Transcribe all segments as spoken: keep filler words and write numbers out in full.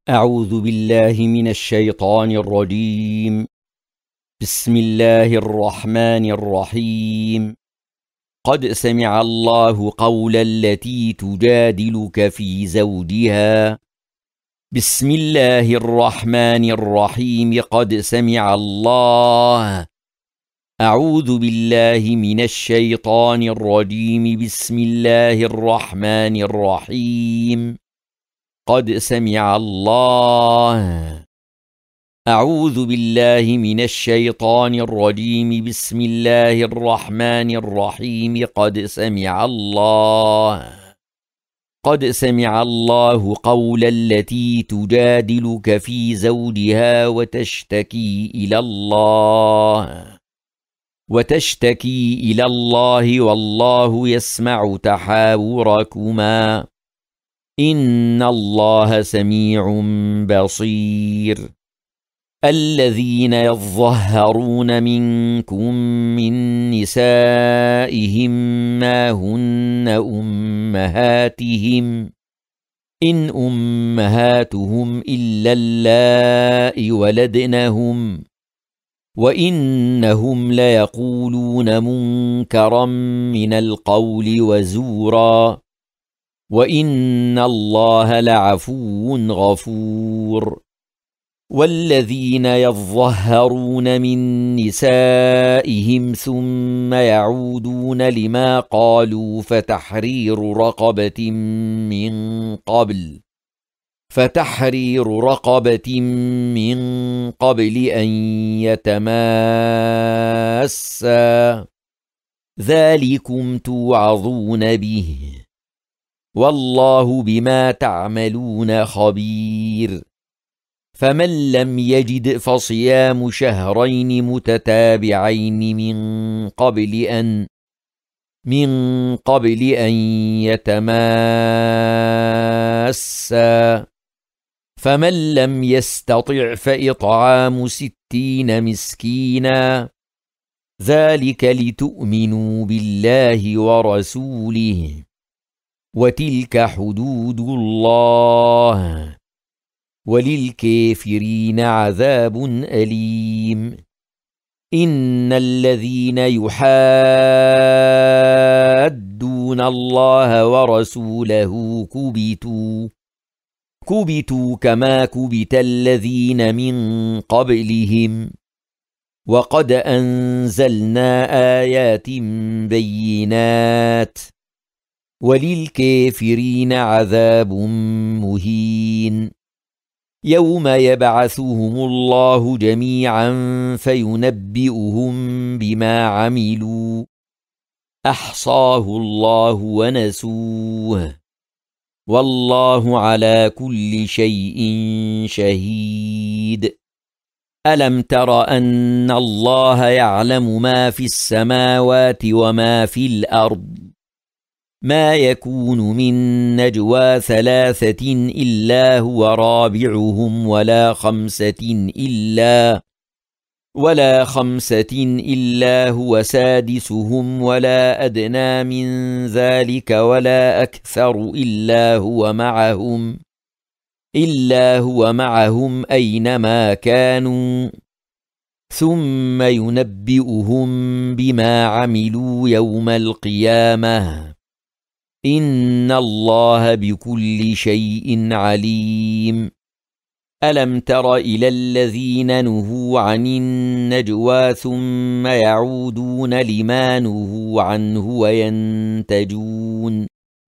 أعوذ بالله من الشيطان الرجيم. بسم الله الرحمن الرحيم. قد سمع الله قول التي تجادلك في زوجها. بسم الله الرحمن الرحيم. قد سمع الله. أعوذ بالله من الشيطان الرجيم. بسم الله الرحمن الرحيم. قد سمع الله. أعوذ بالله من الشيطان الرجيم. بسم الله الرحمن الرحيم. قد سمع الله. قد سمع الله قول التي تجادلك في زوجها وتشتكي إلى الله وتشتكي إلى الله والله يسمع تحاوركما إن الله سميع بصير. الذين يظهرون منكم من نسائهم ما هن أمهاتهم إن أمهاتهم إلا اللائي ولدنهم وإنهم ليقولون منكرا من القول وزورا وإن الله لعفو غفور. والذين يظهرون من نسائهم ثم يعودون لما قالوا فتحرير رقبة من قبل فتحرير رقبة من قبل أن يتماسا ذلكم توعظون به والله بما تعملون خبير. فمن لم يجد فصيام شهرين متتابعين من قبل أن من قبل أن يتماسا فمن لم يستطع فإطعام ستين مسكينا ذلك لتؤمنوا بالله ورسوله وتلك حدود الله وللكافرين عذاب أليم. إن الذين يحادون الله ورسوله كبتوا كبتوا كما كبت الذين من قبلهم وقد أنزلنا آيات بينات وللكافرين عذاب مهين. يوم يبعثهم الله جميعا فينبئهم بما عملوا أحصاه الله ونسوه والله على كل شيء شهيد. ألم تر أن الله يعلم ما في السماوات وما في الأرض ما يكون من نجوى ثلاثة إلا هو رابعهم ولا خمسة إلا ولا خمسة إلا هو سادسهم ولا أدنى من ذلك ولا أكثر إلا هو معهم إلا هو معهم أينما كانوا ثم ينبئهم بما عملوا يوم القيامة إن الله بكل شيء عليم. ألم تر إلى الذين نهوا عن النجوى ثم يعودون لما نهوا عنه وينتجون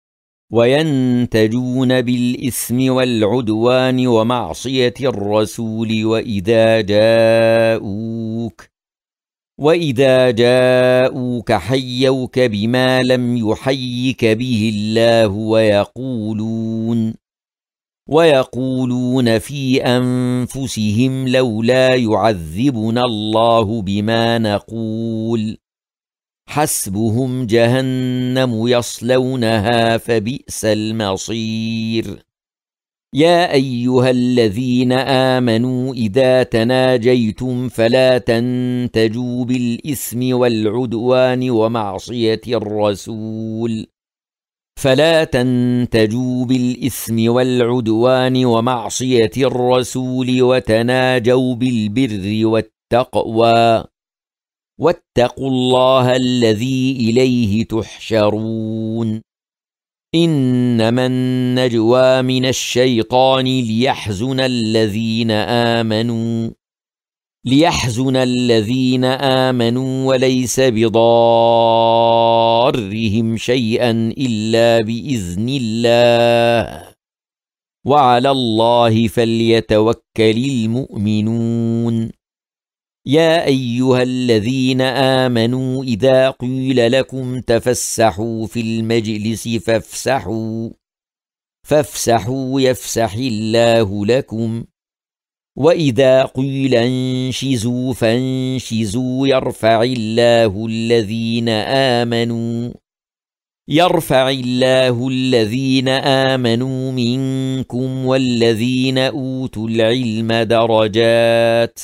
وينتجون بالإثم والعدوان ومعصية الرسول وإذا جاءوك وإذا جاءوك حيوك بما لم يحيك به الله ويقولون ويقولون في أنفسهم لولا يعذبنا الله بما نقول حسبهم جهنم يصلونها فبئس المصير. يا أيها الذين آمنوا إذا تناجيتم فلا تنتجوا بالإثم والعدوان ومعصية الرسول فلا تنتجوا بالإثم والعدوان ومعصية الرسول وتناجوا بالبر والتقوى واتقوا الله الذي إليه تحشرون إنما النجوى من الشيطان ليحزن الذين آمنوا ليحزن الذين آمنوا وليس بضارهم شيئا إلا بإذن الله وعلى الله فليتوكل المؤمنون يا أيها الذين آمنوا إذا قيل لكم تفسحوا في المجلس فافسحوا فافسحوا يفسح الله لكم وإذا قيل انشزوا فانشزوا يرفع الله الذين آمنوا يرفع الله الذين آمنوا منكم والذين أوتوا العلم درجات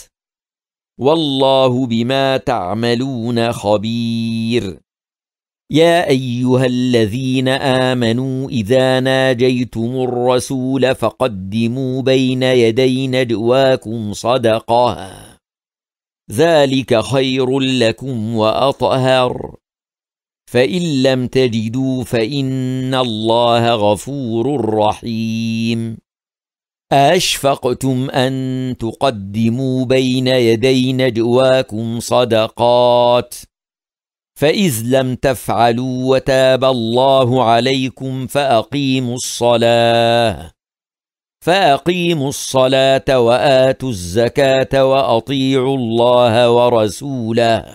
والله بما تعملون خبير يا أيها الذين آمنوا إذا ناجيتم الرسول فقدموا بين يدي نجواكم صدقة ذلك خير لكم وأطهر فإن لم تجدوا فإن الله غفور رحيم أشفقتم أن تقدموا بين يدي نجواكم صدقات فإذ لم تفعلوا وتاب الله عليكم فأقيموا الصلاة فأقيموا الصلاة وآتوا الزكاة وأطيعوا الله ورسوله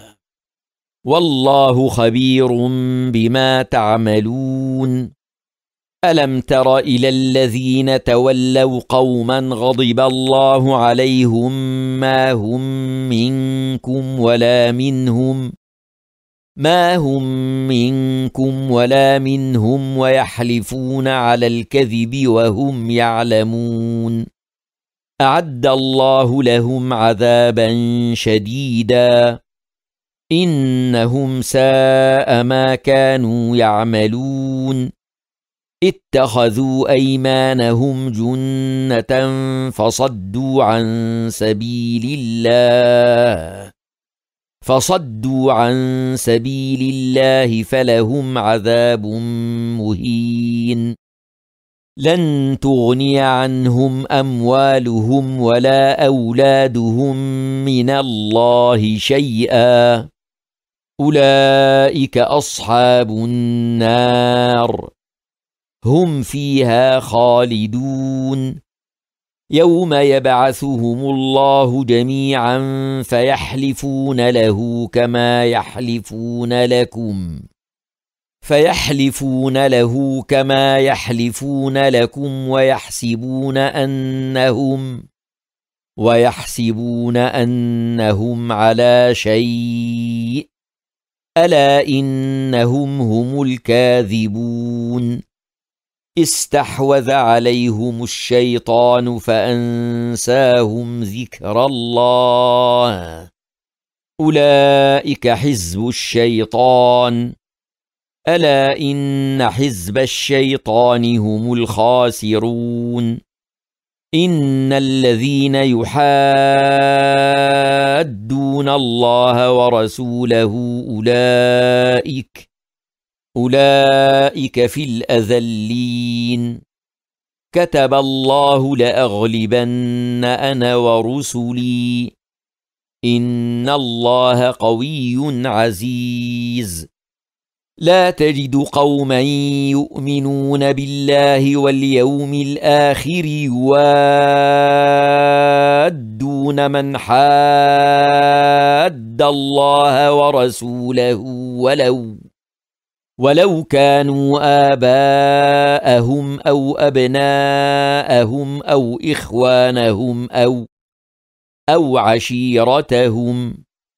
والله خبير بما تعملون ألم تر إلى الذين تولوا قوما غضب الله عليهم ما هم منكم ولا منهم ما هم منكم ولا منهم ويحلفون على الكذب وهم يعلمون أعد الله لهم عذابا شديدا إنهم ساء ما كانوا يعملون اتخذوا أيمانهم جنة فصدوا عن سبيل الله فصدوا عن سبيل الله فلهم عذاب مهين لن تغني عنهم أموالهم ولا أولادهم من الله شيئا أولئك أصحاب النار هم فيها خالدون يوم يبعثهم الله جميعا فيحلفون له كما يحلفون لكم فيحلفون له كما يحلفون لكم ويحسبون أنهم ويحسبون أنهم على شيء ألا إنهم هم الكاذبون استحوذ عليهم الشيطان فأنساهم ذكر الله أولئك حزب الشيطان ألا إن حزب الشيطان هم الخاسرون إن الذين يحادون الله ورسوله أولئك أولئك في الأذلين كتب الله لأغلبن أنا ورسلي إن الله قوي عزيز لا تجد قوما يؤمنون بالله واليوم الآخر يوادون من حاد الله ورسوله ولو ولو كانوا آباءهم أو أبناءهم أو إخوانهم أو أو عشيرتهم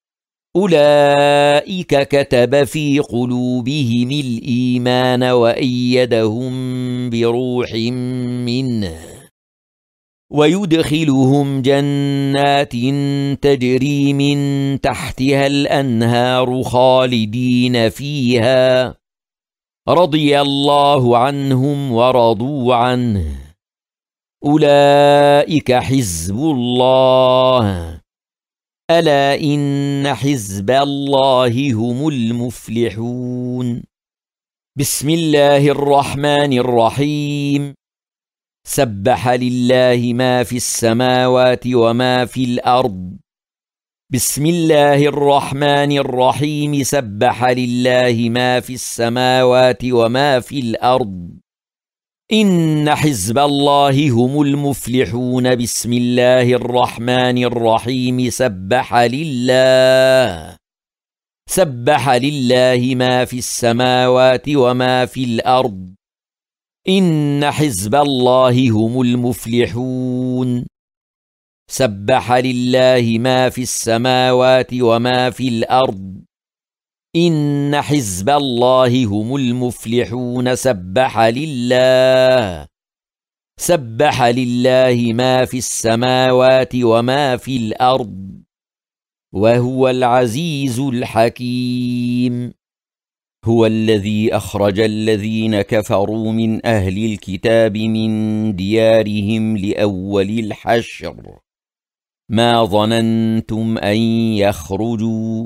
أولئك كتب في قلوبهم الإيمان وأيدهم بروح منه ويدخلهم جنات تجري من تحتها الأنهار خالدين فيها رضي الله عنهم ورضوا عنه أولئك حزب الله ألا إن حزب الله هم المفلحون بسم الله الرحمن الرحيم سبح لله ما في السماوات وما في الأرض بسم الله الرحمن الرحيم سبح لله ما في السماوات وما في الأرض إن حزب الله هم المفلحون بسم الله الرحمن الرحيم سبح لله سبح لله ما في السماوات وما في الأرض إن حزب الله هم المفلحون سبح لله ما في السماوات وما في الأرض إن حزب الله هم المفلحون سبح لله سبح لله ما في السماوات وما في الأرض وهو العزيز الحكيم هو الذي أخرج الذين كفروا من أهل الكتاب من ديارهم لأول الحشر ما ظننتم أن يخرجوا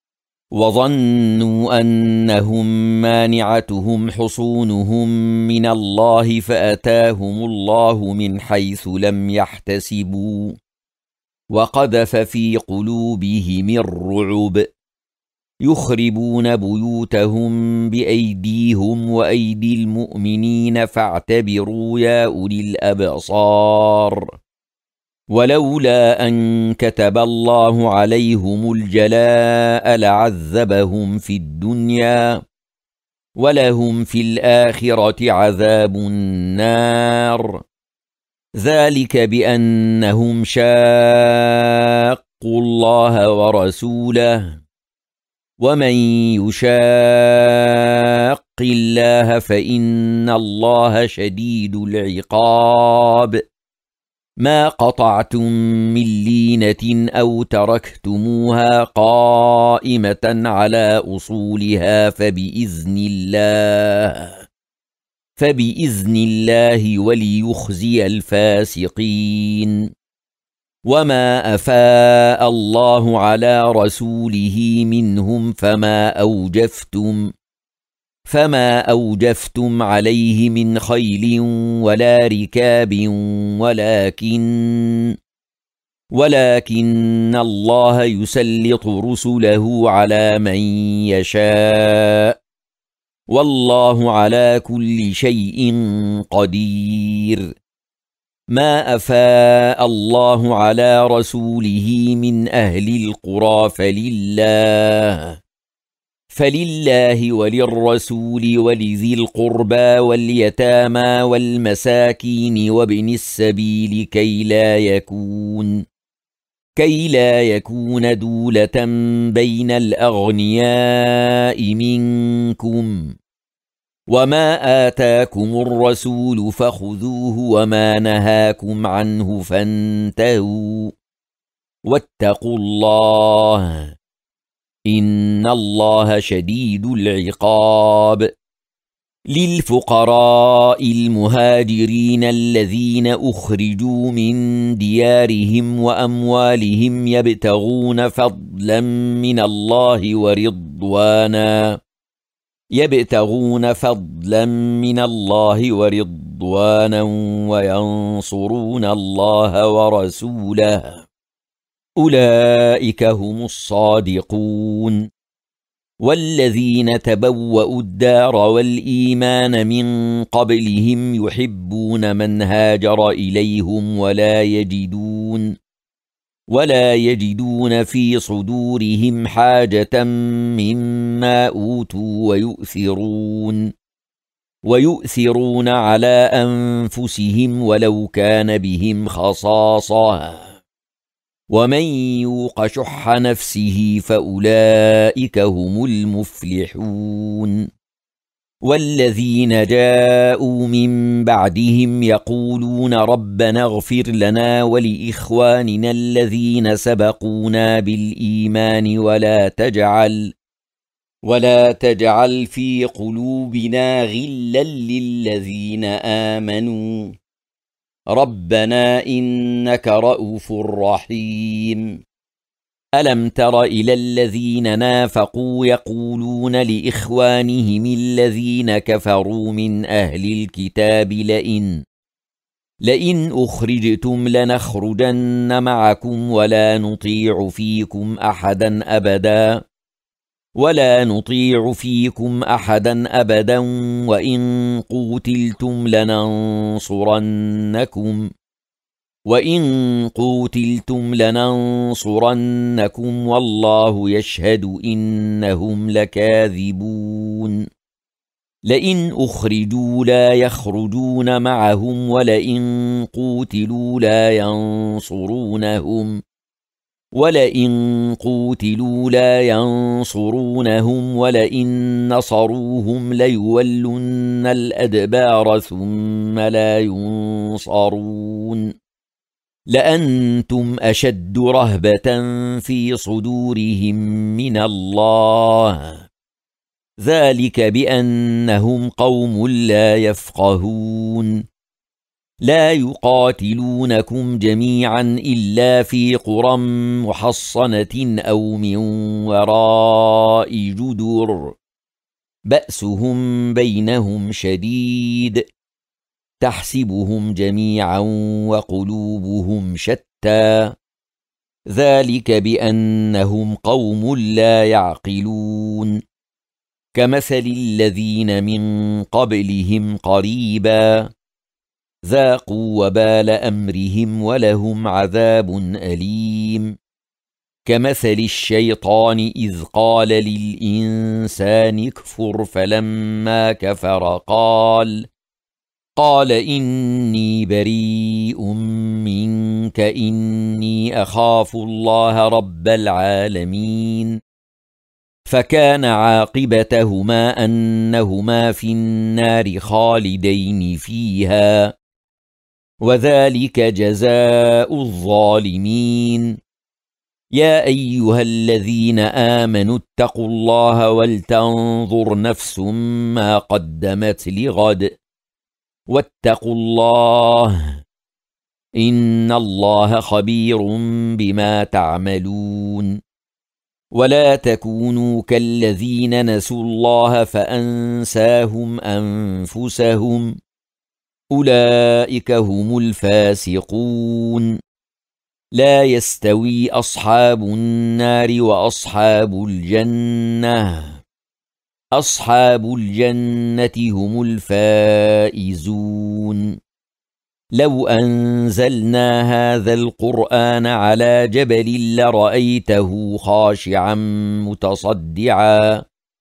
وظنوا أنهم مانعتهم حصونهم من الله فأتاهم الله من حيث لم يحتسبوا وقذف في قلوبهم الرعب يخربون بيوتهم بأيديهم وأيدي المؤمنين فاعتبروا يا أولي الأبصار ولولا أن كتب الله عليهم الجلاء لعذبهم في الدنيا ولهم في الآخرة عذاب النار ذلك بأنهم شاقوا الله ورسوله ومن يشاق الله فإن الله شديد العقاب ما قطعتم من لينة أو تركتموها قائمة على أصولها فبإذن الله فبإذن الله وليخزي الفاسقين وما أفاء الله على رسوله منهم فما أوجفتم فما أوجفتم عليه من خيل ولا ركاب ولكن ولكن الله يسلط رسله على من يشاء والله على كل شيء قدير ما أفاء الله على رسوله من أهل القرى فلله فلله وللرسول ولذي القربى واليتامى والمساكين وابن السبيل كي لا يكون كي لا يكون دولة بين الأغنياء منكم وما آتاكم الرسول فخذوه وما نهاكم عنه فانتهوا واتقوا الله إن الله شديد العقاب للفقراء المهاجرين الذين أخرجوا من ديارهم وأموالهم يبتغون فضلا من الله ورضوانا يبتغون فضلا من الله ورضوانا وينصرون الله ورسوله أولئك هم الصادقون والذين تبوأوا الدار والإيمان من قبلهم يحبون من هاجر إليهم ولا يجدون ولا يجدون في صدورهم حاجة مما أوتوا ويؤثرون ويؤثرون على أنفسهم ولو كان بهم خصاصة ومن يوق شح نفسه فأولئك هم المفلحون والذين جاءوا من بعدهم يقولون ربنا اغفر لنا ولإخواننا الذين سبقونا بالإيمان ولا تجعل ولا تجعل في قلوبنا غلا للذين آمنوا ربنا إنك رءوف رحيم ألم تر إلى الذين نافقوا يقولون لإخوانهم الذين كفروا من أهل الكتاب لئن لئن أخرجتم لنخرجن معكم ولا نطيع فيكم أحدا أبدا ولا نطيع فيكم أحدا أبدا وإن قوتلتم لننصرنكم وإن قوتلتم لننصرنكم والله يشهد إنهم لكاذبون لئن أخرجوا لا يخرجون معهم ولئن قوتلوا لا ينصرونهم ولئن قوتلوا لا ينصرونهم ولئن نصروهم ليولن الأدبار ثم لا ينصرون لأنتم أشد رهبة في صدورهم من الله ذلك بأنهم قوم لا يفقهون لا يقاتلونكم جميعا إلا في قرى محصنة أو من وراء جدر بأسهم بينهم شديد تحسبهم جميعا وقلوبهم شتى ذلك بأنهم قوم لا يعقلون كمثل الذين من قبلهم قريبا ذاقوا وبال أمرهم ولهم عذاب أليم كمثل الشيطان إذ قال للإنسان اكفر فلما كفر قال قال إني بريء منك إني أخاف الله رب العالمين فكان عاقبتهما أنهما في النار خالدين فيها وذلك جزاء الظالمين يا أيها الذين آمنوا اتقوا الله ولتنظر نفس ما قدمت لغد واتقوا الله إن الله خبير بما تعملون ولا تكونوا كالذين نسوا الله فأنساهم أنفسهم أولئك هم الفاسقون لا يستوي أصحاب النار وأصحاب الجنة أصحاب الجنة هم الفائزون لو أنزلنا هذا القرآن على جبل لرأيته خاشعا متصدعا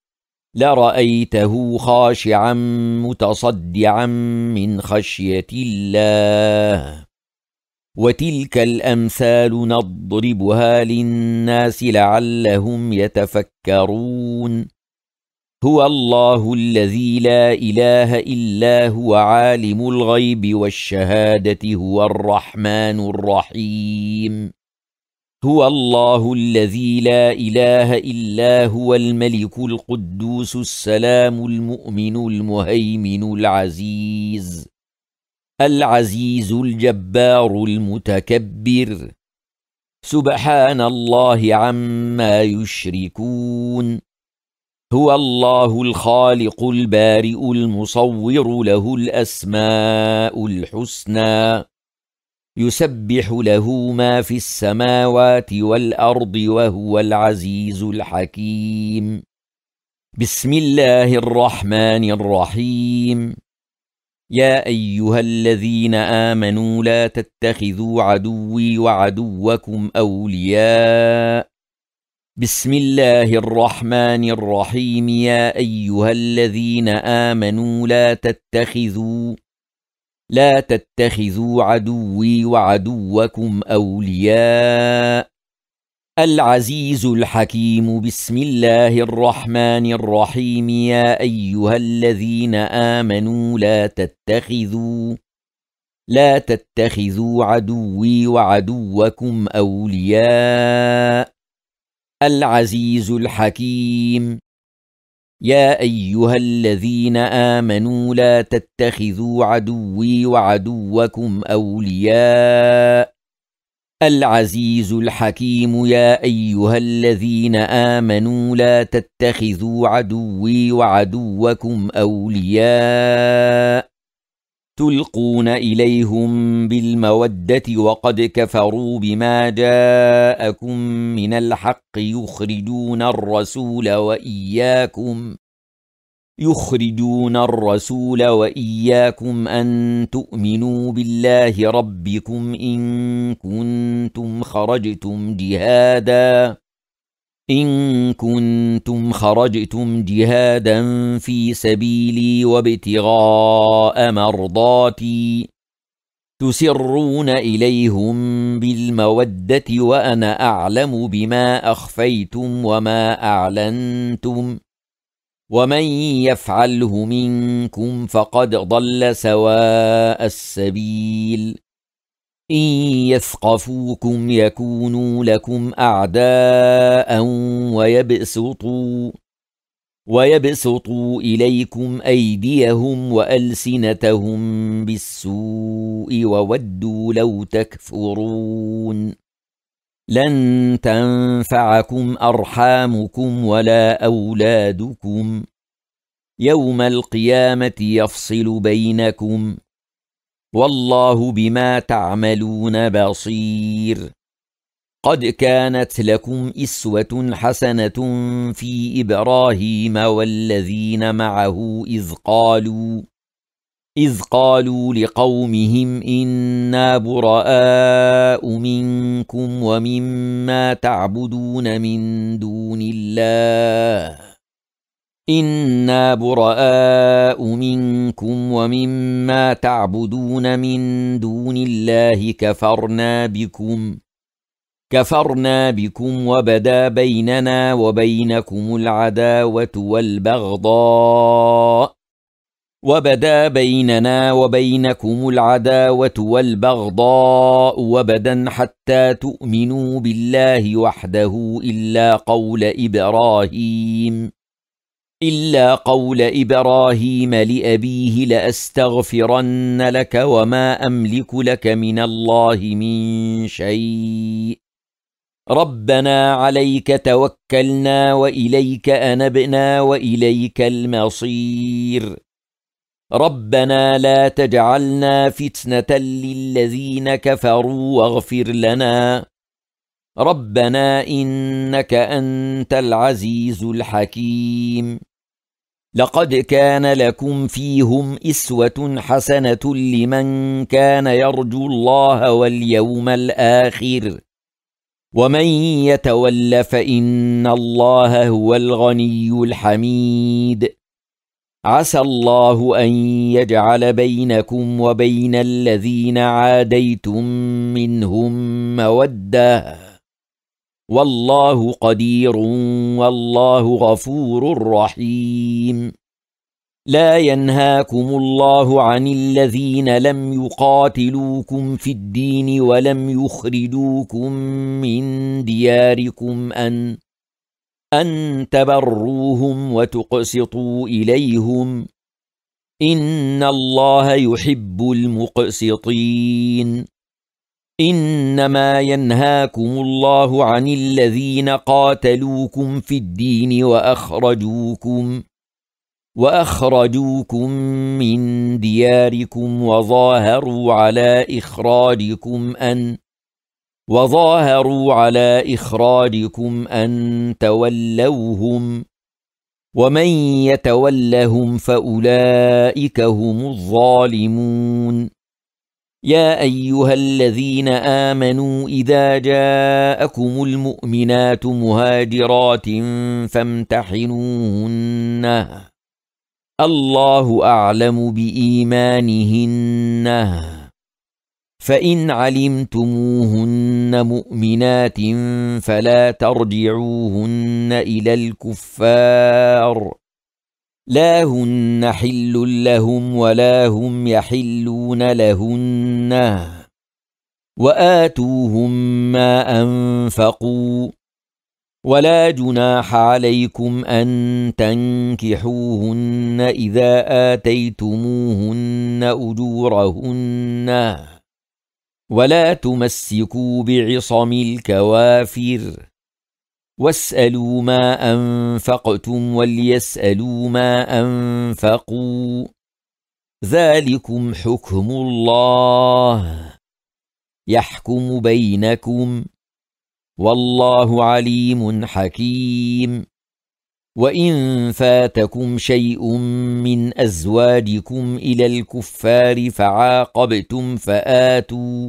لرأيته خاشعا متصدعا من خشية الله وتلك الأمثال نضربها للناس لعلهم يتفكرون هو الله الذي لا إله إلا هو عالم الغيب والشهادة هو الرحمن الرحيم هو الله الذي لا إله إلا هو الملك القدوس السلام المؤمن المهيمن العزيز العزيز الجبار المتكبر سبحان الله عما يشركون هو الله الخالق البارئ المصور له الأسماء الحسنى يسبح له ما في السماوات والأرض وهو العزيز الحكيم بسم الله الرحمن الرحيم يا أيها الذين آمنوا لا تتخذوا عدوي وعدوكم أولياء بسم الله الرحمن الرحيم يا أيها الذين آمنوا لا تتخذوا لا تتخذوا عدوي وعدوكم أولياء العزيز الحكيم بسم الله الرحمن الرحيم يا أيها الذين آمنوا لا تتخذوا لا تتخذوا عدوي وعدوكم أولياء العزيز الحكيم يا أيها الذين آمنوا لا تتخذوا عدوي وعدوكم أولياء العزيز الحكيم يا أيها الذين آمنوا لا تتخذوا عدوي وعدوكم أولياء تلقون إليهم بالمودة وقد كفروا بما جاءكم من الحق يخرجون الرسول وإياكم يخرجون الرسول وإياكم أن تؤمنوا بالله ربكم إن كنتم خرجتم جهادا إن كنتم خرجتم جهادا في سبيلي وابتغاء مرضاتي تسرون إليهم بالمودة وأنا أعلم بما أخفيتم وما أعلنتم ومن يفعله منكم فقد ضل سواء السبيل إن يثقفوكم يكونوا لكم أعداء ويبسطوا ويبسطوا إليكم أيديهم وألسنتهم بالسوء وودوا لو تكفرون لن تنفعكم أرحامكم ولا أولادكم يوم القيامة يفصل بينكم والله بما تعملون بصير قد كانت لكم إسوة حسنة في إبراهيم والذين معه إذ قالوا إذ قالوا لقومهم إنا براء منكم ومما تعبدون من دون الله إنا براء منكم ومما تعبدون من دون الله كفرنا بكم كفرنا بكم وبدا بيننا وبينكم العداوة والبغضاء وبدا بيننا وبينكم العداوة والبغضاء وبدا حتى تؤمنوا بالله وحده إلا قول إبراهيم إلا قول إبراهيم لأبيه لأستغفرن لك وما أملك لك من الله من شيء ربنا عليك توكلنا وإليك أنبنا وإليك المصير ربنا لا تجعلنا فتنة للذين كفروا واغفر لنا ربنا إنك أنت العزيز الحكيم لقد كان لكم فيهم إسوة حسنة لمن كان يرجو الله واليوم الآخر ومن يتول فإن الله هو الغني الحميد عسى الله أن يجعل بينكم وبين الذين عاديتم منهم مودة والله قدير والله غفور رحيم لا ينهاكم الله عن الذين لم يقاتلوكم في الدين ولم يخرجوكم من دياركم أن أن تبروهم وتقسطوا إليهم إن الله يحب المقسطين إنما ينهاكم الله عن الذين قاتلوكم في الدين وأخرجوكم وأخرجوكم من دياركم وظاهروا على إخراجكم أن وظاهروا على إخراجكم أن تولوهم ومن يتولهم فأولئك هم الظالمون يا أيها الذين آمنوا إذا جاءكم المؤمنات مهاجرات فامتحنوهن الله أعلم بإيمانهن فإن علمتموهن مؤمنات فلا ترجعوهن إلى الكفار لا هن حل لهم ولا هم يحلون لهن وآتوهم ما أنفقوا ولا جناح عليكم أن تنكحوهن إذا آتيتموهن أجورهن ولا تمسكوا بعصم الكوافر واسألوا ما أنفقتم وليسألوا ما أنفقوا ذلكم حكم الله يحكم بينكم والله عليم حكيم. وإن فاتكم شيء من أزواجكم إلى الكفار فعاقبتم فآتوا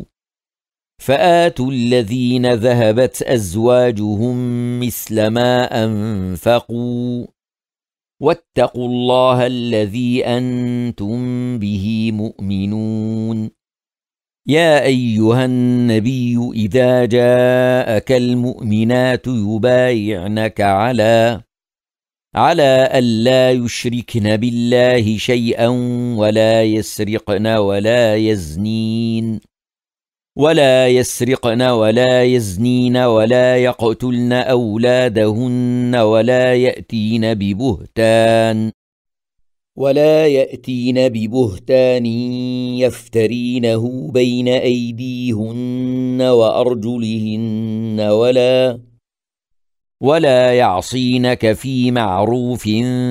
فآتوا الذين ذهبت أزواجهم مثل ما أنفقوا واتقوا الله الذي أنتم به مؤمنون. يا أيها النبي إذا جاءك المؤمنات يبايعنك على على ألا يشركن بالله شيئا ولا يسرقن ولا يزنين ولا يسرقن ولا يزنين ولا يقتلن أولادهن ولا يأتين ببهتان ولا يأتين ببهتان يفترينه بين أيديهن وأرجلهن ولا ولا يعصينك في معروف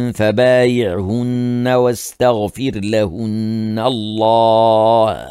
فبايعهن واستغفر لهن الله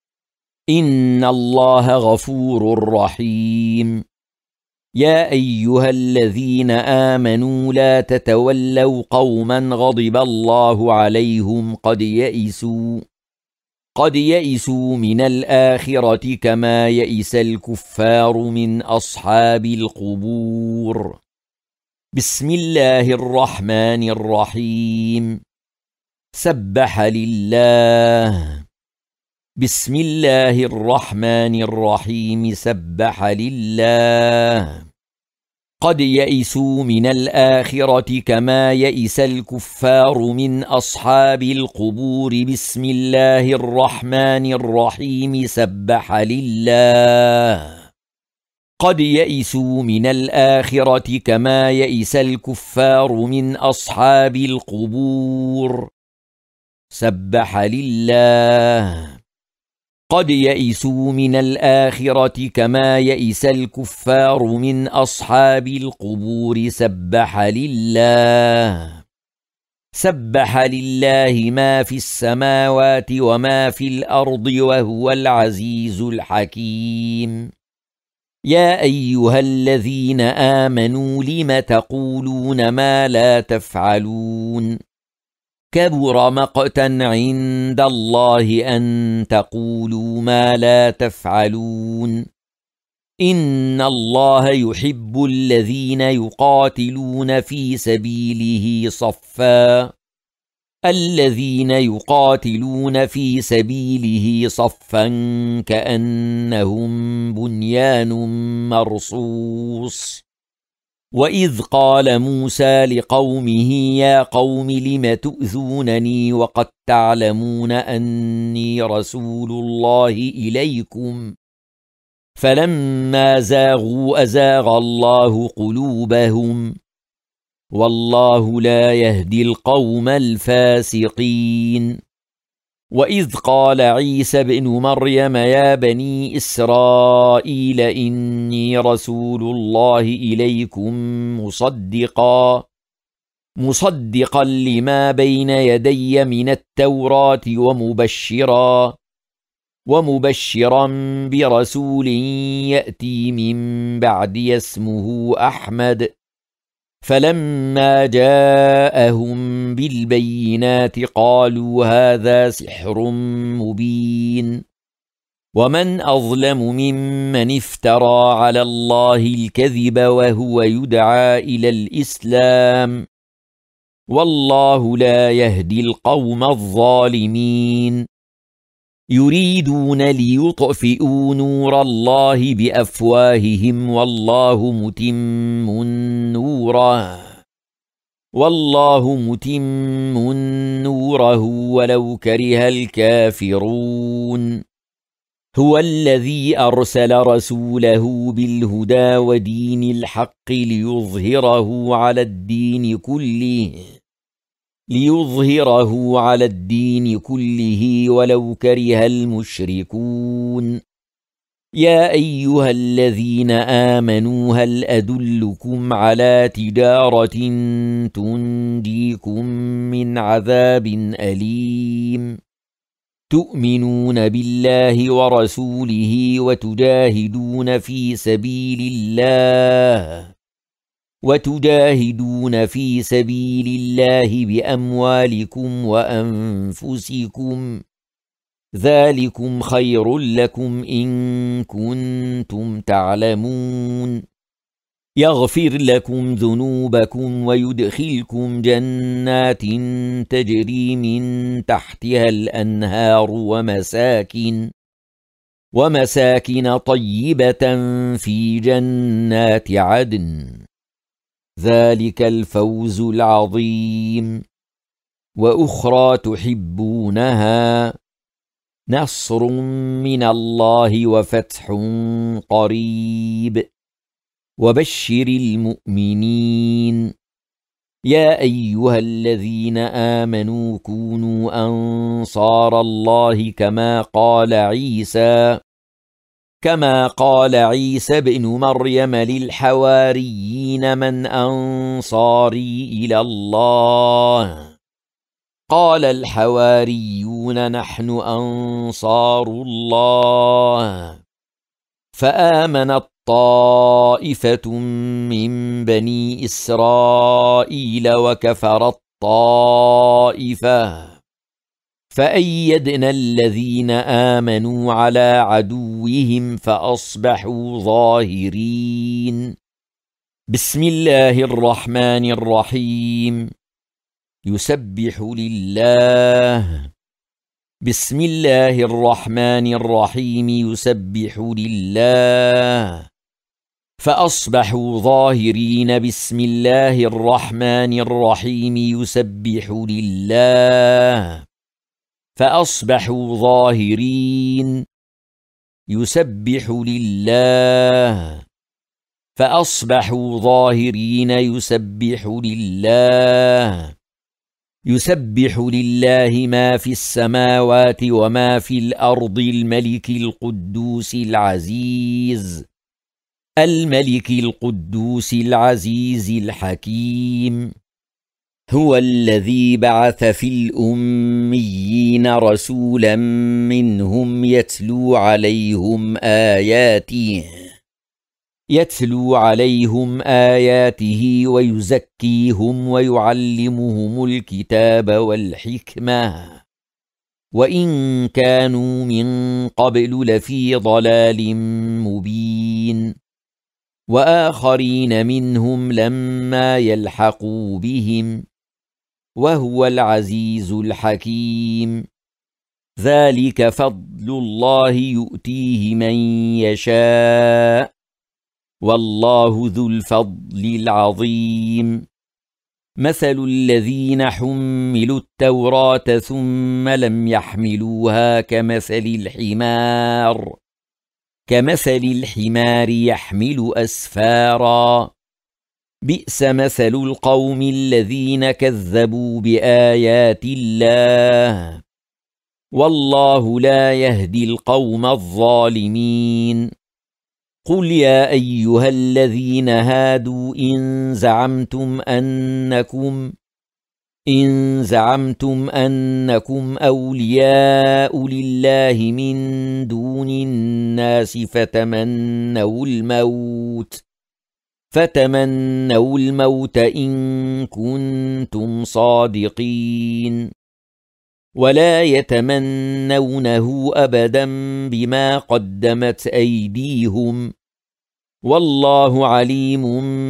إن الله غفور رحيم. يا أيها الذين آمنوا لا تتولوا قوما غضب الله عليهم قد يئسوا قد يئسوا من الآخرة كما يئس الكفار من أصحاب القبور. بسم الله الرحمن الرحيم. سبح لله. بسم الله الرحمن الرحيم. سبح لله. قد يئسوا من الآخرة كما يئس الكفار من أصحاب القبور. بسم الله الرحمن الرحيم. سبح لله. قد يئسوا من الآخرة كما يئس الكفار من أصحاب القبور. سبح لله. قد يئسوا من الآخرة كما يئس الكفار من أصحاب القبور. سبح لله. سبح لله ما في السماوات وما في الأرض وهو العزيز الحكيم. يا أيها الذين آمنوا لم تقولون ما لا تفعلون كبر مقتا عند الله أن تقولوا ما لا تفعلون. إن الله يحب الذين يقاتلون في سبيله صفا الذين يقاتلون في سبيله صفا كأنهم بنيان مرصوص. وإذ قال موسى لقومه يا قوم لم تؤذونني وقد تعلمون أني رسول الله إليكم فلما زاغوا أزاغ الله قلوبهم والله لا يهدي القوم الفاسقين. وإذ قال عيسى ابن مريم يا بني إسرائيل إني رسول الله إليكم مصدقا مصدقا لما بين يدي من التوراة ومبشرا ومبشرا برسول يأتي من بعدي اسمه أحمد. فلما جاءهم بالبينات قالوا هذا سحر مبين. ومن أظلم ممن افترى على الله الكذب وهو يدعى إلى الإسلام والله لا يهدي القوم الظالمين. يريدون ليطفئوا نور الله بأفواههم والله متم نوره والله متم نوره ولو كره الكافرون. هو الذي أرسل رسوله بالهدى ودين الحق ليظهره على الدين كله ليظهره على الدين كله ولو كره المشركون. يا أيها الذين آمنوا هل أدلكم على تجارة تنجيكم من عذاب أليم تؤمنون بالله ورسوله وتجاهدون في سبيل الله وتجاهدون في سبيل الله بأموالكم وأنفسكم ذلكم خير لكم إن كنتم تعلمون. يغفر لكم ذنوبكم ويدخلكم جنات تجري من تحتها الأنهار ومساكن ومساكن طيبة في جنات عدن ذلك الفوز العظيم. وأخرى تحبونها نصر من الله وفتح قريب وبشر المؤمنين. يا أيها الذين آمنوا كونوا أنصار الله كما قال عيسى كما قال عيسى ابن مريم للحواريين من أنصاري إلى الله قال الحواريون نحن أنصار الله. فآمنت طائفة من بني إسرائيل وكفرت طائفة فأيدنا الذين آمنوا على عدوهم فأصبحوا ظاهرين. بسم الله الرحمن الرحيم. يسبح لله بسم الله الرحمن الرحيم يسبح لله فأصبحوا ظاهرين. بسم الله الرحمن الرحيم يسبح لله فأصبحوا ظاهرين. يسبح لله فأصبحوا ظاهرين. يسبح لله يسبح لله ما في السماوات وما في الأرض الملك القدوس العزيز الملك القدوس العزيز الحكيم. هو الذي بعث في الأميين رسولا منهم يتلو عليهم آياته يتلو عليهم آياته ويزكيهم ويعلمهم الكتاب والحكمة وإن كانوا من قبل لفي ضلال مبين. وآخرين منهم لما يلحقوا بهم وهو العزيز الحكيم. ذلك فضل الله يؤتيه من يشاء والله ذو الفضل العظيم. مثل الذين حملوا التوراة ثم لم يحملوها كمثل الحمار كمثل الحمار يحمل أسفارا بئس مثل القوم الذين كذبوا بآيات الله والله لا يهدي القوم الظالمين. قل يا أيها الذين هادوا إن زعمتم أنكم إن زعمتم أنكم أولياء لله من دون الناس فتمنوا الموت فتمنوا الموت إن كنتم صادقين ولا يتمنونه أبدا بما قدمت أيديهم والله عليم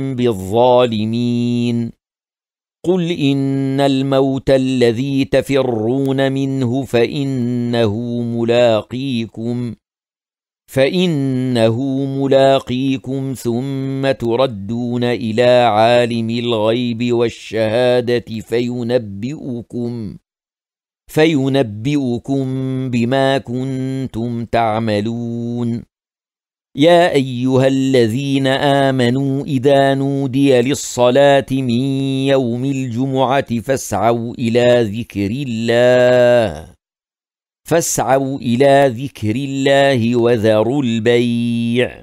بالظالمين. قل إن الموت الذي تفرون منه فإنه ملاقيكم فإنه ملاقيكم ثم تردون إلى عالم الغيب والشهادة فينبئكم فينبئكم بما كنتم تعملون. يا أيها الذين آمنوا إذا نودي للصلاة من يوم الجمعة فاسعوا إلى ذكر الله فاسعوا إلى ذكر الله وذروا البيع،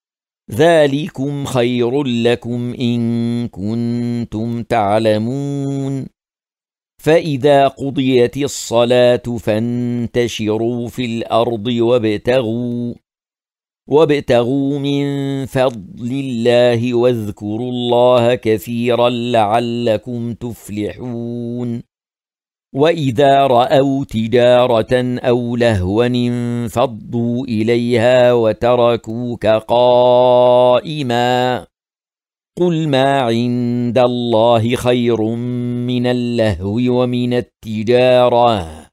ذلكم خير لكم إن كنتم تعلمون. فإذا قضيت الصلاة فانتشروا في الأرض وابتغوا وابتغوا من فضل الله واذكروا الله كثيرا لعلكم تفلحون. وإذا رأوا تجارة أو لهوا انفضوا إليها وتركوك قائما. قل ما عند الله خير من اللهو ومن التجارة،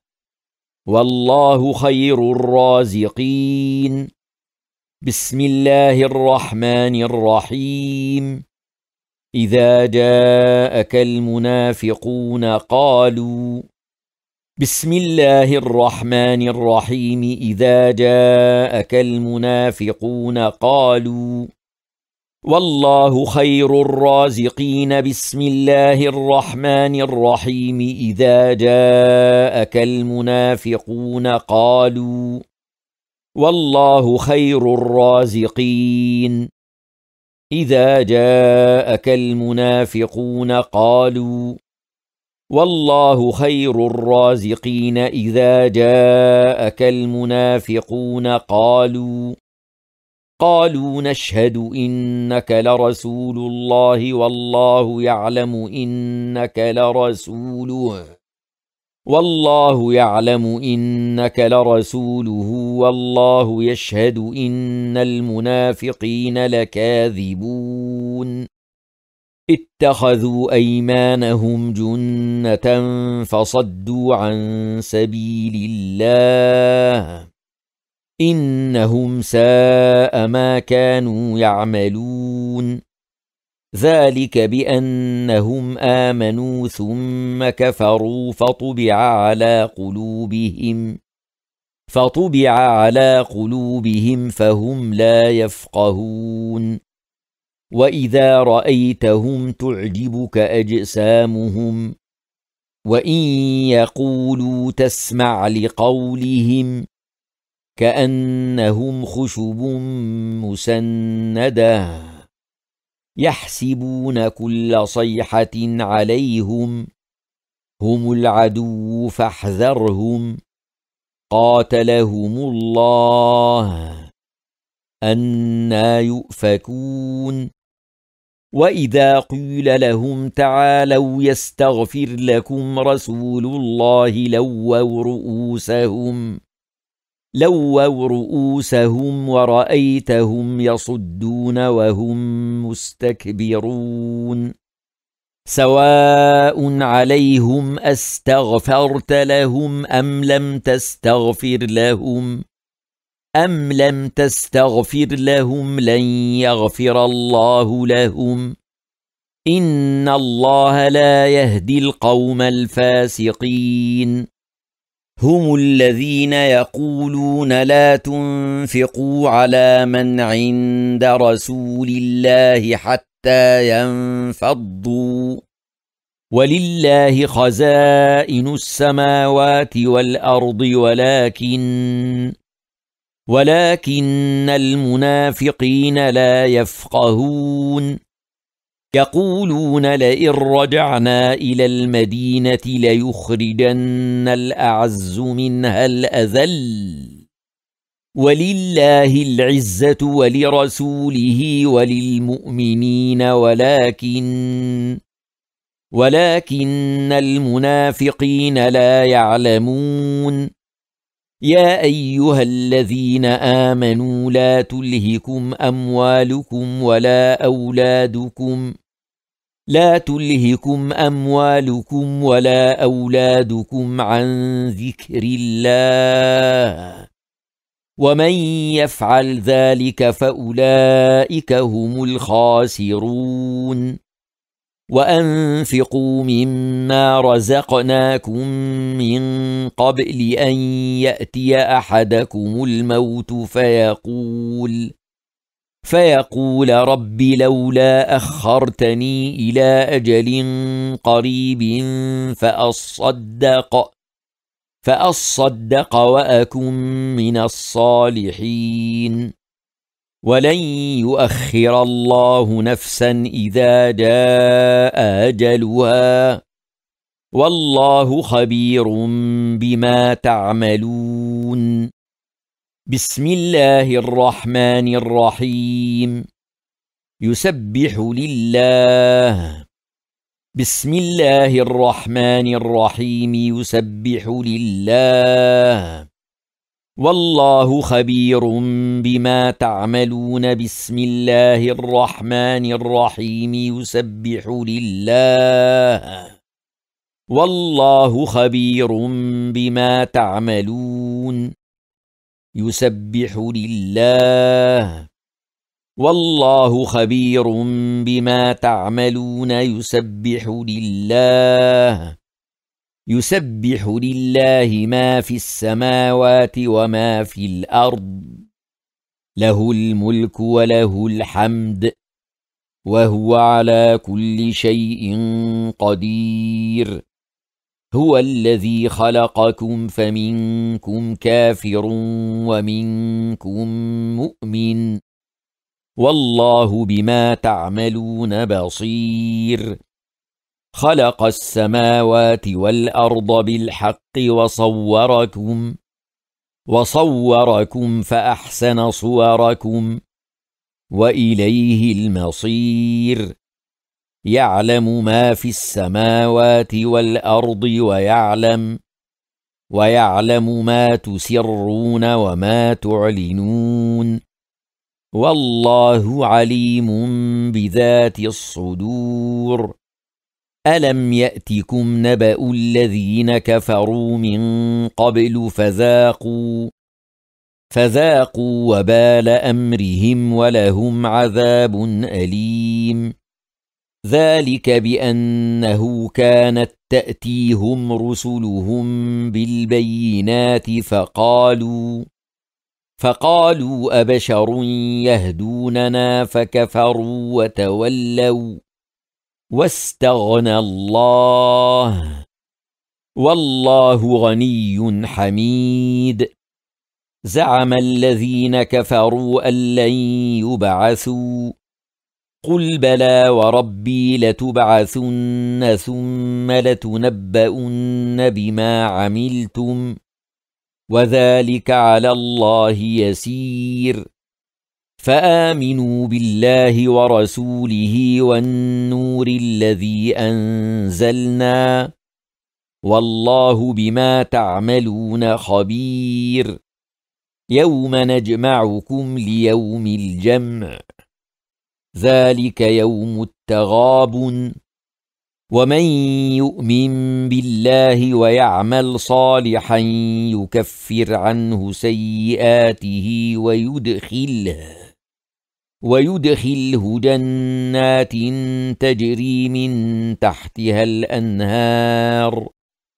والله خير الرازقين. بسم الله الرحمن الرحيم. إذا جاءك المنافقون قالوا بسم الله الرحمن الرحيم إذا جاءك المنافقون قالوا والله خير الرازقين. بسم الله الرحمن الرحيم إذا جاءك المنافقون قالوا والله خير الرازقين. إذا جاءك المنافقون قالوا والله خير الرازقين. إذا جاءك المنافقون قالوا قالوا نشهد إنك لرسول الله والله يعلم إنك لرسوله والله يعلم إنك لرسوله والله يشهد إن المنافقين لكاذبون. اتخذوا أيمانهم جنة فصدوا عن سبيل الله إنهم ساء ما كانوا يعملون. ذلك بأنهم آمنوا ثم كفروا فطبع على قلوبهم فطبع على قلوبهم فهم لا يفقهون. وإذا رأيتهم تعجبك أجسامهم وإن يقولوا تسمع لقولهم كأنهم خشب مسندة يحسبون كل صيحة عليهم هم العدو فاحذرهم قاتلهم الله أنى يؤفكون. وإذا قيل لهم تعالوا يستغفر لكم رسول الله لووا رؤوسهم لووا رؤوسهم ورأيتهم يصدون وهم مستكبرون. سواء عليهم أستغفرت لهم أم لم تستغفر لهم أم لم تستغفر لهم لن يغفر الله لهم إن الله لا يهدي القوم الفاسقين. هم الذين يقولون لا تنفقوا على من عند رسول الله حتى ينفضوا ولله خزائن السماوات والأرض ولكن ولكن المنافقين لا يفقهون. يقولون لئن رجعنا إلى المدينة ليخرجن الأعز منها الأذل ولله العزة ولرسوله وللمؤمنين ولكن ولكن المنافقين لا يعلمون. يا أيها الذين آمنوا لا تلهكم أموالكم ولا أولادكم لا تلهكم أموالكم ولا أولادكم عن ذكر الله ومن يفعل ذلك فأولئك هم الخاسرون. وأنفقوا مما رزقناكم من قبل أن يأتي أحدكم الموت فيقول فيقول رب لولا أخرتني إلى أجل قريب فأصدق فأصدق وأكن من الصالحين ولن يؤخر الله نفسا إذا جاء أجلها والله خبير بما تعملون. بسم الله الرحمن الرحيم. يسبح لله. بسم الله الرحمن الرحيم. يسبح لله والله خبير بما تعملون. بسم الله الرحمن الرحيم. يسبح لله والله خبير بما تعملون. يسبح لله والله خبير بما تعملون. يسبح لله يسبح لله ما في السماوات وما في الأرض له الملك وله الحمد وهو على كل شيء قدير. هو الذي خلقكم فمنكم كافر ومنكم مؤمن والله بما تعملون بصير. خلق السماوات والأرض بالحق وصوركم وصوركم فأحسن صوركم وإليه المصير. يعلم ما في السماوات والأرض ويعلم ويعلم ما تسرون وما تعلنون والله عليم بذات الصدور. ألم يأتكم نبأ الذين كفروا من قبل فذاقوا فذاقوا وبال أمرهم ولهم عذاب أليم. ذلك بأنه كانت تأتيهم رسلهم بالبينات فقالوا فقالوا أبشر يهدوننا فكفروا وتولوا واستغنى الله والله غني حميد. زعم الذين كفروا أن لن يبعثوا قل بلى وربي لتبعثن ثم لتنبؤن بما عملتم وذلك على الله يسير. فآمنوا بالله ورسوله والنور الذي أنزلنا والله بما تعملون خبير. يوم نجمعكم ليوم الجمع ذلك يوم التغابن. ومن يؤمن بالله ويعمل صالحا يكفر عنه سيئاته ويدخله ويدخله جنات تجري من تحتها الأنهار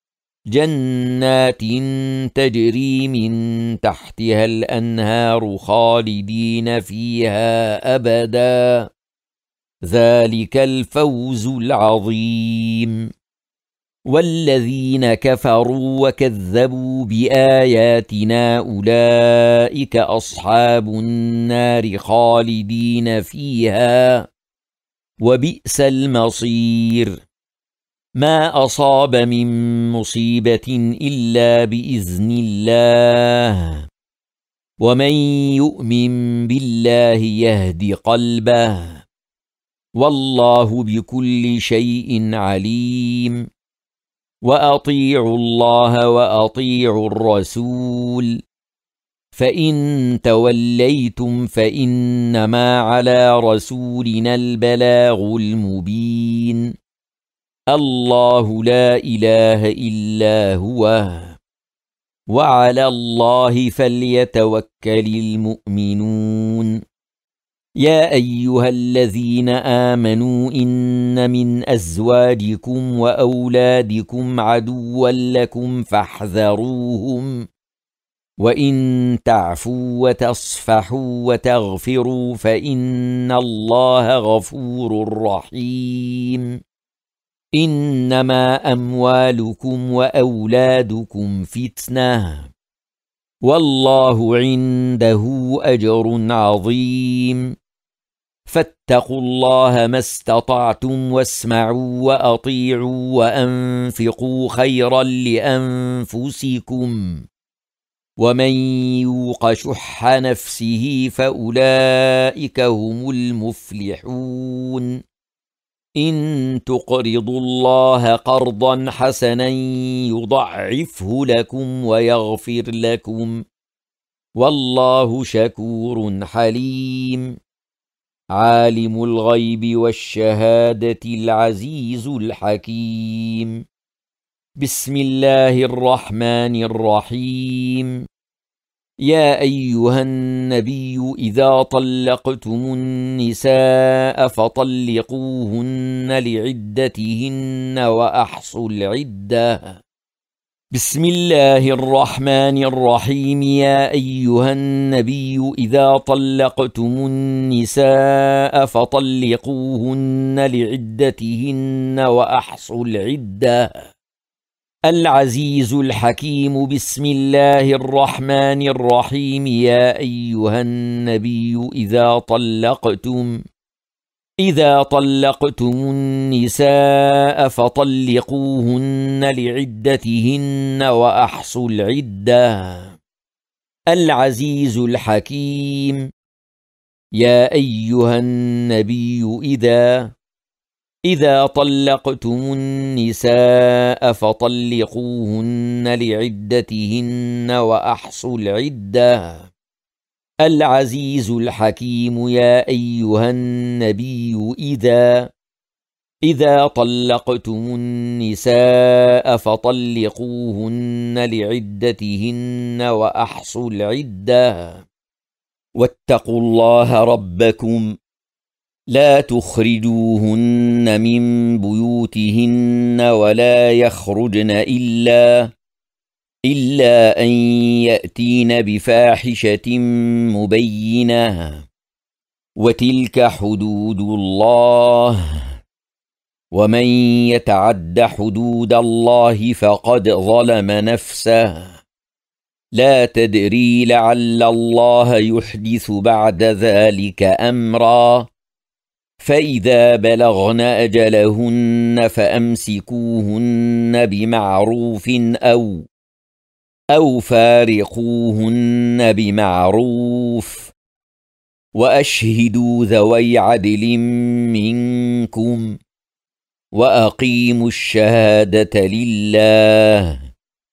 جنات تجري من تحتها الأنهار خالدين فيها أبدا ذلك الفوز العظيم. والذين كفروا وكذبوا بآياتنا أولئك أصحاب النار خالدين فيها وبئس المصير. ما أصاب من مصيبة إلا بإذن الله ومن يؤمن بالله يهد قلبه والله بكل شيء عليم. وأطيعوا الله وأطيعوا الرسول فإن توليتم فإنما على رسولنا البلاغ المبين. الله لا إله إلا هو وعلى الله فليتوكل المؤمنون. يا أيها الذين آمنوا إن من أزواجكم وأولادكم عدوا لكم فاحذروهم وإن تعفوا وتصفحوا وتغفروا فإن الله غفور رحيم إنما أموالكم وأولادكم فتنة والله عنده أجر عظيم فاتقوا الله ما استطعتم واسمعوا وأطيعوا وأنفقوا خيرا لأنفسكم ومن يوق شح نفسه فأولئك هم المفلحون إن تقرضوا الله قرضا حسنا يضعفه لكم ويغفر لكم والله شكور حليم عالم الغيب والشهادة العزيز الحكيم بسم الله الرحمن الرحيم يا أيها النبي إذا طلقتم النساء فطلقوهن لعدتهن وأحصوا العدة بسم الله الرحمن الرحيم يا أيها النبي إذا طلقتم النساء فطلقوهن لعدتهن وأحصوا العدة العزيز الحكيم بسم الله الرحمن الرحيم يا أيها النبي إذا طلقتم إذا طلقتم النساء فطلقوهن لعدتهن وأحصوا العدة العزيز الحكيم يا أيها النبي إذا إذا طلقتم النساء فطلقوهن لعدتهن وأحصوا العدة العزيز الحكيم يا أيها النبي إذا إذا طلقتم النساء فطلقوهن لعدتهن وأحصوا العدة واتقوا الله ربكم لا تخرجوهن من بيوتهن ولا يخرجن إلا إلا أن يأتين بفاحشة مبينة وتلك حدود الله ومن يتعد حدود الله فقد ظلم نفسه لا تدري لعل الله يحدث بعد ذلك أمرا فإذا بلغن أجلهن فأمسكوهن بمعروف أو أو فارقوهن بمعروف وأشهدوا ذوي عدل منكم وأقيموا الشهادة لله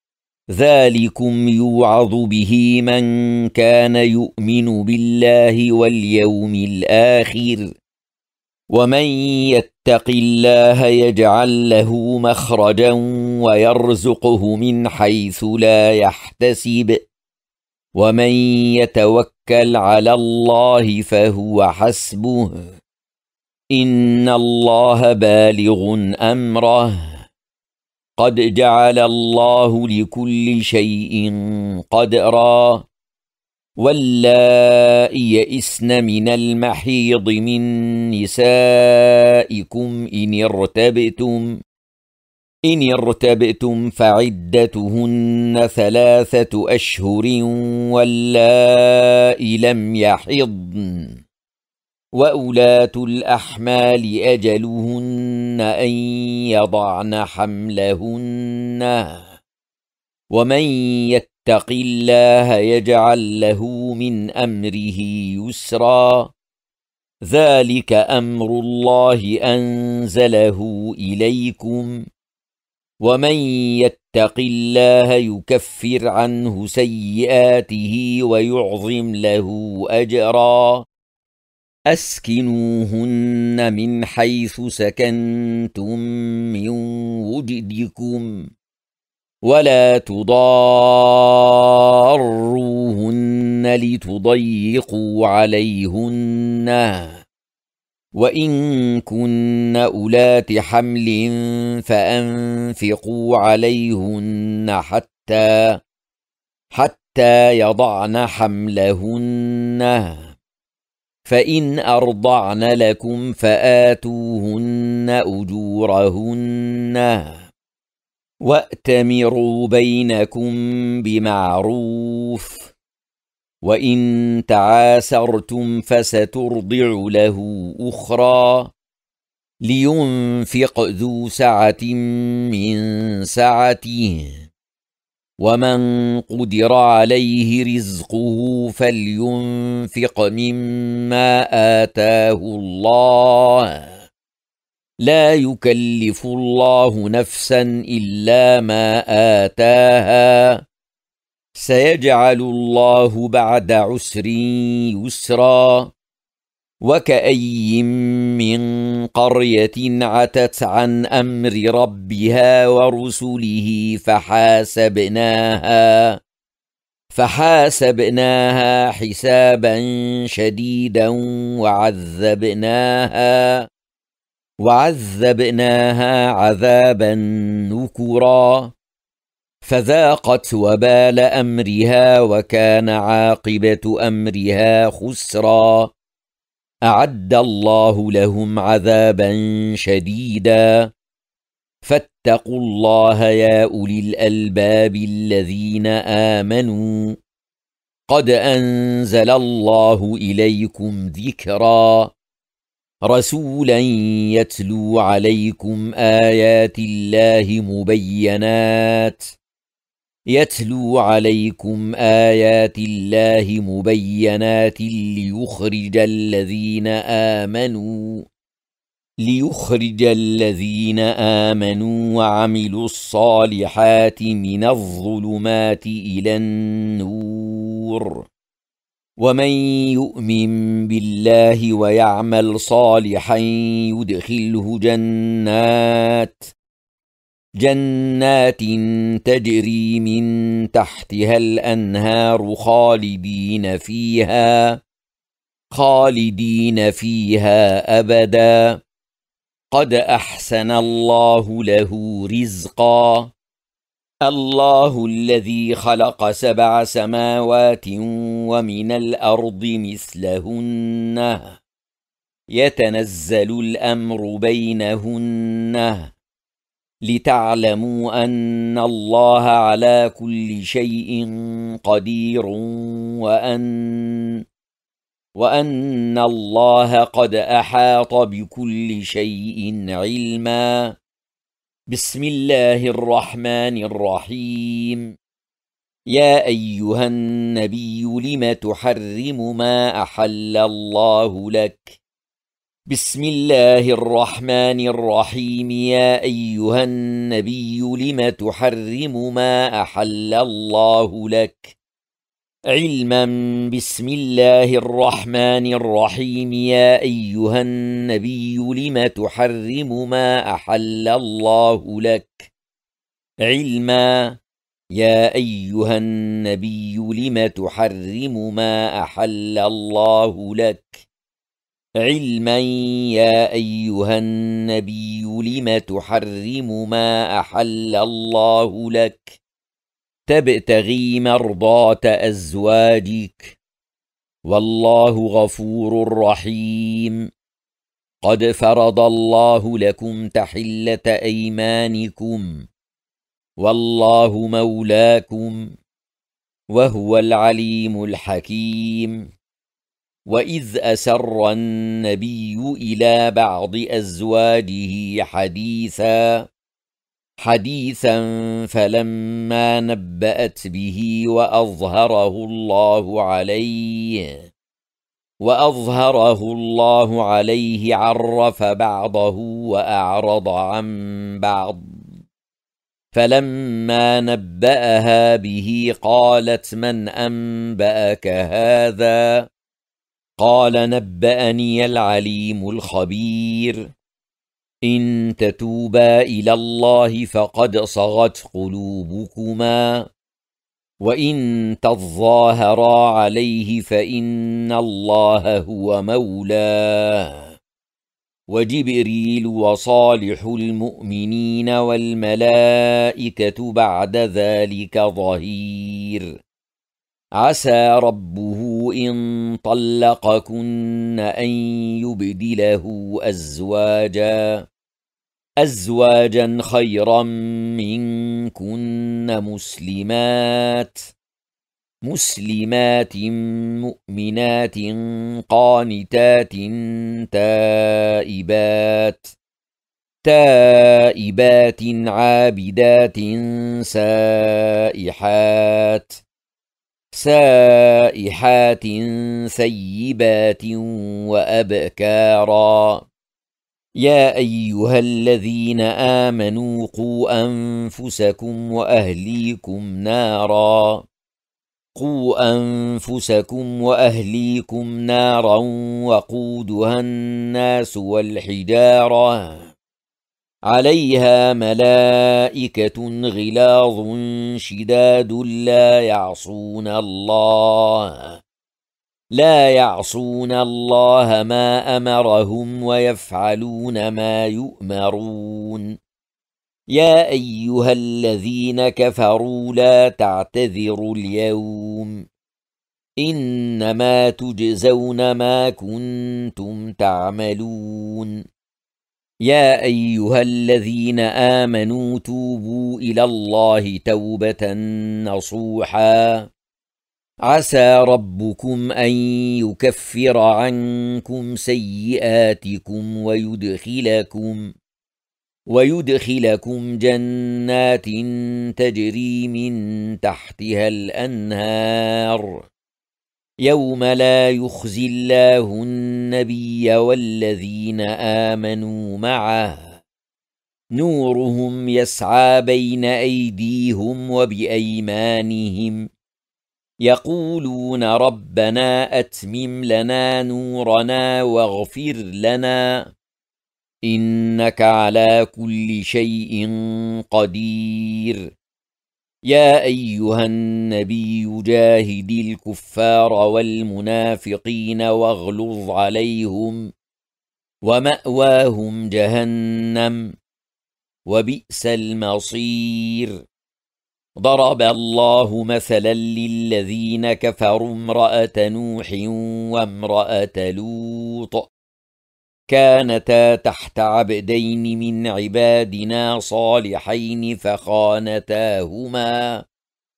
ذلكم يوعظ به من كان يؤمن بالله واليوم الآخر ومن يتق الله يجعل له مخرجا ويرزقه من حيث لا يحتسب ومن يتوكل على الله فهو حسبه إن الله بالغ أمره قد جعل الله لكل شيء قدرا واللائي يئسن من المحيض من نسائكم إن ارتبتم إن ارتبتم فعدتهن ثلاثة أشهر واللائي لم يحضن وأولاة الأحمال أجلهن أن يضعن حملهن ومن يتق الله يجعل له من أمره يسرا ذلك أمر الله أنزله إليكم ومن يتق الله يكفر عنه سيئاته ويعظم له أجرا أسكنوهن من حيث سكنتم من وجدكم ولا تضاروهن لتضيقوا عليهن وإن كن أولات حمل فأنفقوا عليهن حتى حتى يضعن حملهن فإن أرضعن لكم فآتوهن أجورهن وأتمروا بينكم بمعروف وإن تعاسرتم فسترضع له أخرى لينفق ذو سعة من سعته ومن قدر عليه رزقه فلينفق مما آتاه الله لا يكلف الله نفسا إلا ما آتاها سيجعل الله بعد عسر يسرا وكأي من قرية عتت عن أمر ربها ورسله فحاسبناها فحاسبناها حسابا شديدا وعذبناها وعذبناها عذابا نكرا فذاقت وبال أمرها وكان عاقبة أمرها خسرا أعد الله لهم عذابا شديدا فاتقوا الله يا أولي الألباب الذين آمنوا قد أنزل الله إليكم ذكرا رسولا يتلو عليكم آيات الله مبينات يتلو عليكم آيات الله مبينات ليخرج الذين آمنوا ليخرج الذين آمنوا وعملوا الصالحات من الظلمات إلى النور ومن يؤمن بالله ويعمل صالحا يدخله جنات جنات تجري من تحتها الأنهار خالدين فيها خالدين فيها أبدا قد أحسن الله له رزقا الله الذي خلق سبع سماوات ومن الأرض مثلهن يتنزل الأمر بينهن لتعلموا أن الله على كل شيء قدير وأن وأن الله قد أحاط بكل شيء علما بسم الله الرحمن الرحيم يا أيها النبي لم تحرم ما أحل الله لك بسم الله الرحمن الرحيم يا أيها النبي لم تحرم ما أحل الله لك علما بسم الله الرحمن الرحيم يا أيها النبي لم تحرم ما أحل الله لك علما يا أيها النبي لم تحرم ما أحل الله لك علما يا أيها النبي لم تحرم ما أحل الله لك تبتغي مرضات أزواجك والله غفور رحيم قد فرض الله لكم تحلة أيمانكم والله مولاكم وهو العليم الحكيم وإذ أسر النبي إلى بعض أزواجه حديثا حديثا فلما نبأت به وأظهره الله عليه وأظهره الله عليه عرف بعضه وأعرض عن بعض فلما نبأها به قالت من أنبأك هذا قال نبأني العليم الخبير إن تتوبا إلى الله فقد صغت قلوبكما وإن تظاهرا عليه فإن الله هو مولاه وجبريل وصالح المؤمنين والملائكة بعد ذلك ظهير عسى ربه إن طلقكن أن يبدله أزواجا أزواجا خيرا منكن مسلمات مسلمات مؤمنات قانتات تائبات تائبات عابدات سائحات سائحات ثيبات وأبكارا يا أيها الذين آمنوا قوا أنفسكم وأهليكم نارا قوا أنفسكم وأهليكم نارا وقودها الناس والحجارة عليها ملائكة غلاظ شداد لا يعصون الله لا يعصون الله ما أمرهم ويفعلون ما يؤمرون يا أيها الذين كفروا لا تعتذروا اليوم إنما تجزون ما كنتم تعملون يا أيها الذين آمنوا توبوا إلى الله توبة نصوحا عسى ربكم أن يكفر عنكم سيئاتكم ويدخلكم ويدخلكم جنات تجري من تحتها الأنهار يوم لا يخزي الله النبي والذين آمنوا معه نورهم يسعى بين أيديهم وبأيمانهم يقولون ربنا أتمم لنا نورنا واغفر لنا إنك على كل شيء قدير يا أيها النبي جاهد الكفار والمنافقين واغلظ عليهم ومأواهم جهنم وبئس المصير ضرب الله مثلا للذين كفروا امرأة نوح وامرأة لوط كانتا تحت عبدين من عبادنا صالحين فخانتاهما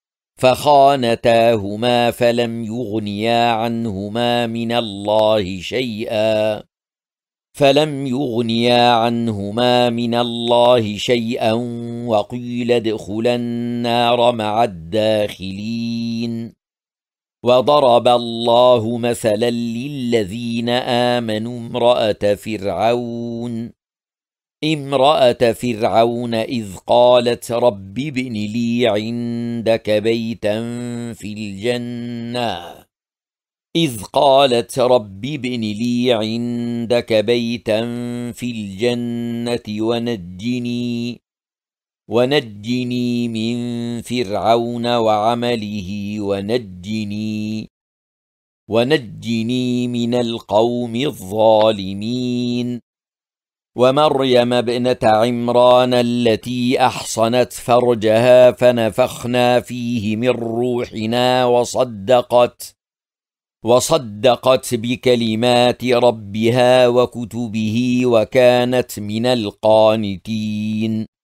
فخانتاهما فلم يغنيا عنهما من الله شيئا فلم يغنيا عنهما من الله شيئا وقيل ادخلا النار مع الداخلين وضرب الله مثلا للذين آمنوا امرأة فرعون امرأة فرعون إذ قالت رب ابن لي عندك بيتا في الجنة إذ قالت رب ابن لي عندك بيتا في الجنة ونجني ونجني من فرعون وعمله ونجني ونجني من القوم الظالمين ومريم ابنة عمران التي أحصنت فرجها فنفخنا فيه من روحنا وصدقت وصدقت بكلمات ربها وكتبه وكانت من القانتين